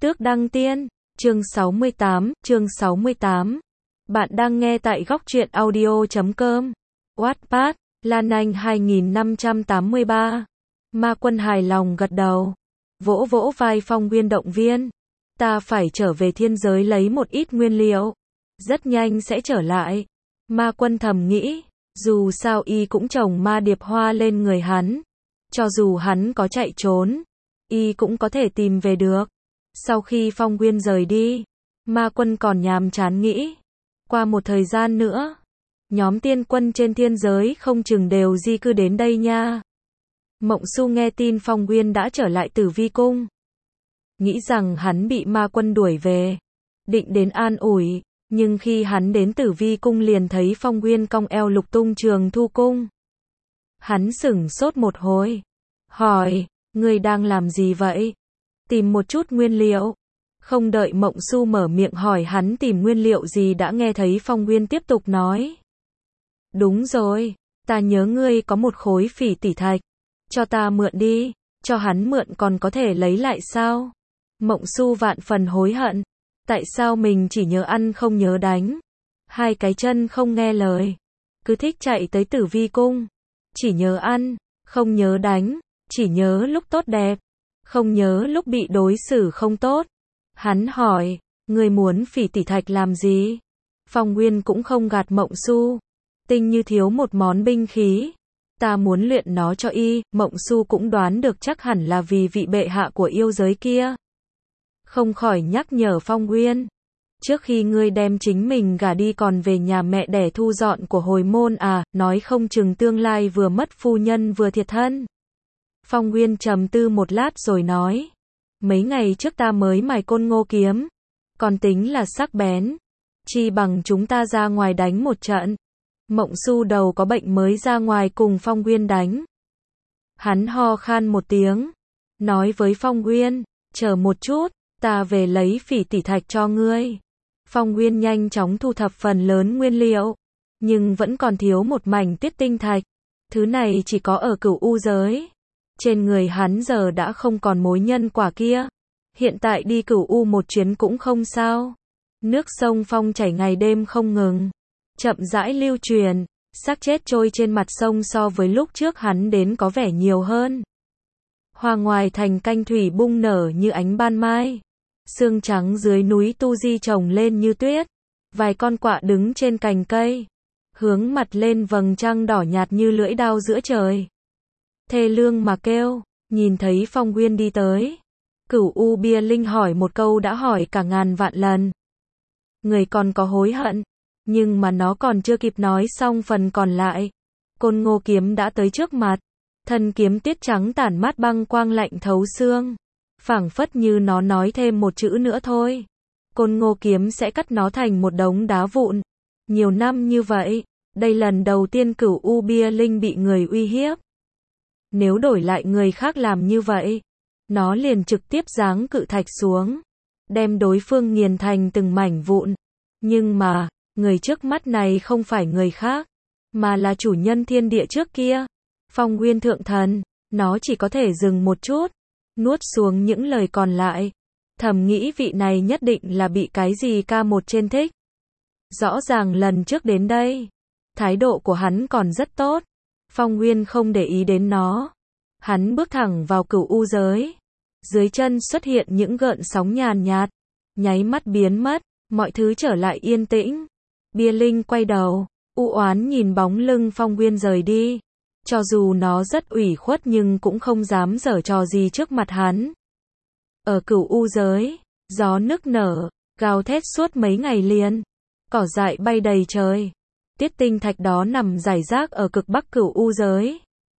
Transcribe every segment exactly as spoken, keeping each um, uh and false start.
Tước Đăng Tiên, chương sáu mươi tám, chương sáu mươi tám. Bạn đang nghe tại góc truyện audio chấm com. Wattpad, Lan Anh hai nghìn năm trăm tám mươi ba. Ma Quân hài lòng gật đầu, vỗ vỗ vai Phong Nguyên động viên. Ta phải trở về thiên giới lấy một ít nguyên liệu, rất nhanh sẽ trở lại. Ma Quân thầm nghĩ, dù sao y cũng trồng ma điệp hoa lên người hắn. Cho dù hắn có chạy trốn, y cũng có thể tìm về được. Sau khi Phong Nguyên rời đi, Ma Quân còn nhàm chán nghĩ, qua một thời gian nữa, nhóm tiên quân trên thiên giới không chừng đều di cư đến đây nha. Mộng Su nghe tin Phong Nguyên đã trở lại Tử Vi Cung, nghĩ rằng hắn bị Ma Quân đuổi về, định đến an ủi, nhưng khi hắn đến Tử Vi Cung liền thấy Phong Nguyên cong eo lục tung Trường Thu Cung. Hắn sửng sốt một hồi, hỏi, ngươi đang làm gì vậy? Tìm một chút nguyên liệu. Không đợi Mộng Su mở miệng hỏi hắn tìm nguyên liệu gì đã nghe thấy Phong Nguyên tiếp tục nói. Đúng rồi, ta nhớ ngươi có một khối phỉ tỉ thạch, cho ta mượn đi. Cho hắn mượn còn có thể lấy lại sao? Mộng Su vạn phần hối hận, tại sao mình chỉ nhớ ăn không nhớ đánh, hai cái chân không nghe lời, cứ thích chạy tới Tử Vi Cung, chỉ nhớ ăn, không nhớ đánh, chỉ nhớ lúc tốt đẹp, không nhớ lúc bị đối xử không tốt. Hắn hỏi, ngươi muốn phỉ tỉ thạch làm gì? Phong Nguyên cũng không gạt Mộng Su, tinh như thiếu một món binh khí, ta muốn luyện nó cho y. Mộng Su cũng đoán được chắc hẳn là vì vị bệ hạ của yêu giới kia, không khỏi nhắc nhở Phong Nguyên, trước khi ngươi đem chính mình gả đi còn về nhà mẹ đẻ thu dọn của hồi môn à, nói không chừng tương lai vừa mất phu nhân vừa thiệt thân. Phong Nguyên trầm tư một lát rồi nói, mấy ngày trước ta mới mài côn ngô kiếm, còn tính là sắc bén, chi bằng chúng ta ra ngoài đánh một trận. Mộng Su đầu có bệnh mới ra ngoài cùng Phong Nguyên đánh. Hắn ho khan một tiếng, nói với Phong Nguyên, chờ một chút, ta về lấy phỉ tỉ thạch cho ngươi. Phong Nguyên nhanh chóng thu thập phần lớn nguyên liệu, nhưng vẫn còn thiếu một mảnh tiết tinh thạch. Thứ này chỉ có ở Cửu U giới. Trên người hắn giờ đã không còn mối nhân quả kia. Hiện tại đi Cửu U một chuyến cũng không sao. Nước sông Phong chảy ngày đêm không ngừng, chậm rãi lưu truyền, xác chết trôi trên mặt sông so với lúc trước hắn đến có vẻ nhiều hơn. Hoa ngoài thành canh thủy bung nở như ánh ban mai. Sương trắng dưới núi Tu Di trồng lên như tuyết. Vài con quạ đứng trên cành cây, hướng mặt lên vầng trăng đỏ nhạt như lưỡi đao giữa trời. Thê lương mà kêu, nhìn thấy Phong Nguyên đi tới. Cửu U Bia Linh hỏi một câu đã hỏi cả ngàn vạn lần. Người còn có hối hận, nhưng mà nó còn chưa kịp nói xong phần còn lại. Côn ngô kiếm đã tới trước mặt. Thân kiếm tiết trắng tản mát băng quang lạnh thấu xương. Phảng phất như nó nói thêm một chữ nữa thôi, côn ngô kiếm sẽ cắt nó thành một đống đá vụn. Nhiều năm như vậy, đây lần đầu tiên Cửu U Bia Linh bị người uy hiếp. Nếu đổi lại người khác làm như vậy, nó liền trực tiếp giáng cự thạch xuống, đem đối phương nghiền thành từng mảnh vụn. Nhưng mà, người trước mắt này không phải người khác, mà là chủ nhân thiên địa trước kia, Phong Nguyên thượng thần. Nó chỉ có thể dừng một chút, nuốt xuống những lời còn lại, thầm nghĩ vị này nhất định là bị cái gì ca một trên thích. Rõ ràng lần trước đến đây, thái độ của hắn còn rất tốt. Phong Nguyên không để ý đến nó. Hắn bước thẳng vào Cửu U giới. Dưới chân xuất hiện những gợn sóng nhàn nhạt, nháy mắt biến mất, mọi thứ trở lại yên tĩnh. Bia Linh quay đầu, u oán nhìn bóng lưng Phong Nguyên rời đi. Cho dù nó rất ủy khuất nhưng cũng không dám giở trò gì trước mặt hắn. Ở Cửu U giới, gió nức nở, gào thét suốt mấy ngày liền. Cỏ dại bay đầy trời. Tiết tinh thạch đó nằm rải rác ở cực bắc Cửu U giới.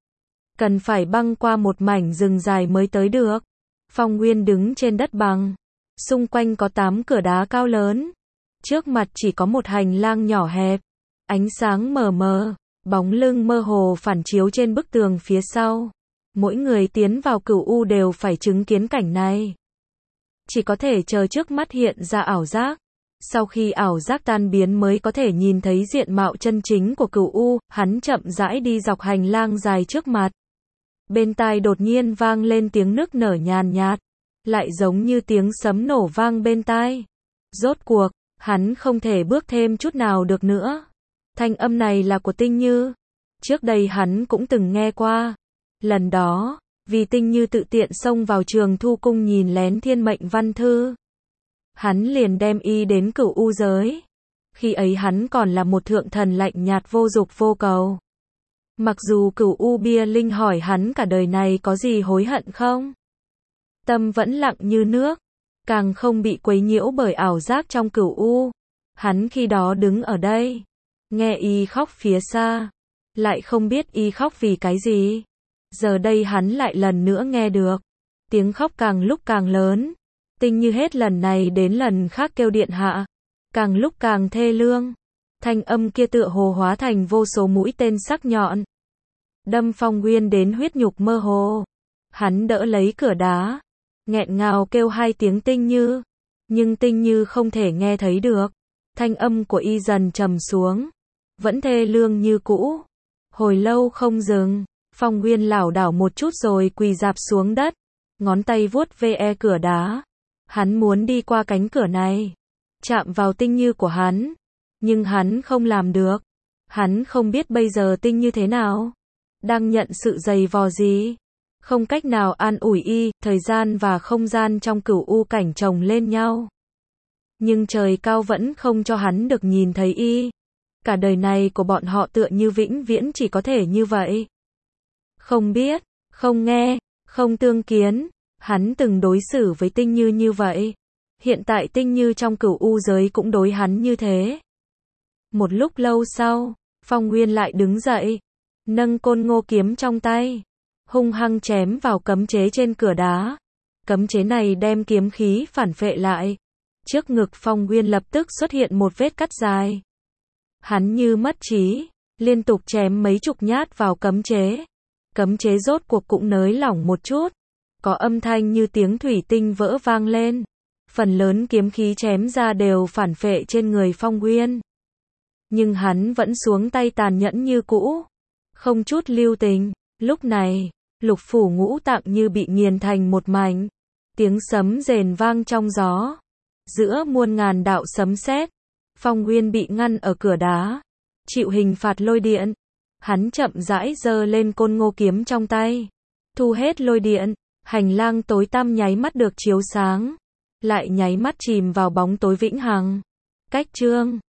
Cần phải băng qua một mảnh rừng dài mới tới được. Phong Nguyên đứng trên đất bằng. Xung quanh có tám cửa đá cao lớn. Trước mặt chỉ có một hành lang nhỏ hẹp. Ánh sáng mờ mờ, bóng lưng mơ hồ phản chiếu trên bức tường phía sau. Mỗi người tiến vào Cửu U đều phải chứng kiến cảnh này. Chỉ có thể chờ trước mắt hiện ra ảo giác. Sau khi ảo giác tan biến mới có thể nhìn thấy diện mạo chân chính của Cửu U. Hắn chậm rãi đi dọc hành lang dài trước mặt. Bên tai đột nhiên vang lên tiếng nức nở nhàn nhạt. lại giống như tiếng sấm nổ vang bên tai. Rốt cuộc, hắn không thể bước thêm chút nào được nữa. Thanh âm này là của Tinh Như. Trước đây hắn cũng từng nghe qua. Lần đó, vì Tinh Như tự tiện xông vào Trường Thu Cung nhìn lén thiên mệnh văn thư. Hắn liền đem y đến Cửu U giới. Khi ấy hắn còn là một thượng thần lạnh nhạt vô dục vô cầu. Mặc dù Cửu U Bia Linh hỏi hắn cả đời này có gì hối hận không? Tâm vẫn lặng như nước, càng không bị quấy nhiễu bởi ảo giác trong Cửu U. Hắn khi đó đứng ở đây, nghe y khóc phía xa, lại không biết y khóc vì cái gì. Giờ đây hắn lại lần nữa nghe được, tiếng khóc càng lúc càng lớn. Tinh Như hết lần này đến lần khác kêu điện hạ, càng lúc càng thê lương. Thanh âm kia tựa hồ hóa thành vô số mũi tên sắc nhọn, đâm Phong Nguyên đến huyết nhục mơ hồ. Hắn đỡ lấy cửa đá, nghẹn ngào kêu hai tiếng Tinh Như, nhưng Tinh Như không thể nghe thấy được. Thanh âm của y dần trầm xuống, vẫn thê lương như cũ. Hồi lâu không dừng, Phong Nguyên lảo đảo một chút rồi quỳ rạp xuống đất, ngón tay vuốt ve cửa đá. Hắn muốn đi qua cánh cửa này, chạm vào Tinh Như của hắn, nhưng hắn không làm được. Hắn không biết bây giờ Tinh Như thế nào, đang nhận sự dày vò gì. Không cách nào an ủi y, thời gian và không gian trong Cửu U cảnh chồng lên nhau. Nhưng trời cao vẫn không cho hắn được nhìn thấy y. Cả đời này của bọn họ tựa như vĩnh viễn chỉ có thể như vậy. Không biết, không nghe, không tương kiến. Hắn từng đối xử với Tinh Như như vậy. Hiện tại Tinh Như trong Cửu U giới cũng đối hắn như thế. Một lúc lâu sau, Phong Nguyên lại đứng dậy, nâng côn ngô kiếm trong tay, hung hăng chém vào cấm chế trên cửa đá. Cấm chế này đem kiếm khí phản phệ lại. Trước ngực Phong Nguyên lập tức xuất hiện một vết cắt dài. Hắn như mất trí, liên tục chém mấy chục nhát vào cấm chế. Cấm chế rốt cuộc cũng nới lỏng một chút, có âm thanh như tiếng thủy tinh vỡ vang lên. Phần lớn kiếm khí chém ra đều phản phệ trên người Phong Nguyên. Nhưng hắn vẫn xuống tay tàn nhẫn như cũ, không chút lưu tình. Lúc này, lục phủ ngũ tạng như bị nghiền thành một mảnh. Tiếng sấm rền vang trong gió. Giữa muôn ngàn đạo sấm sét, Phong Nguyên bị ngăn ở cửa đá, chịu hình phạt lôi điện. Hắn chậm rãi giơ lên côn ngô kiếm trong tay, thu hết lôi điện. Hành lang tối tăm nháy mắt được chiếu sáng, lại nháy mắt chìm vào bóng tối vĩnh hằng. Cách chương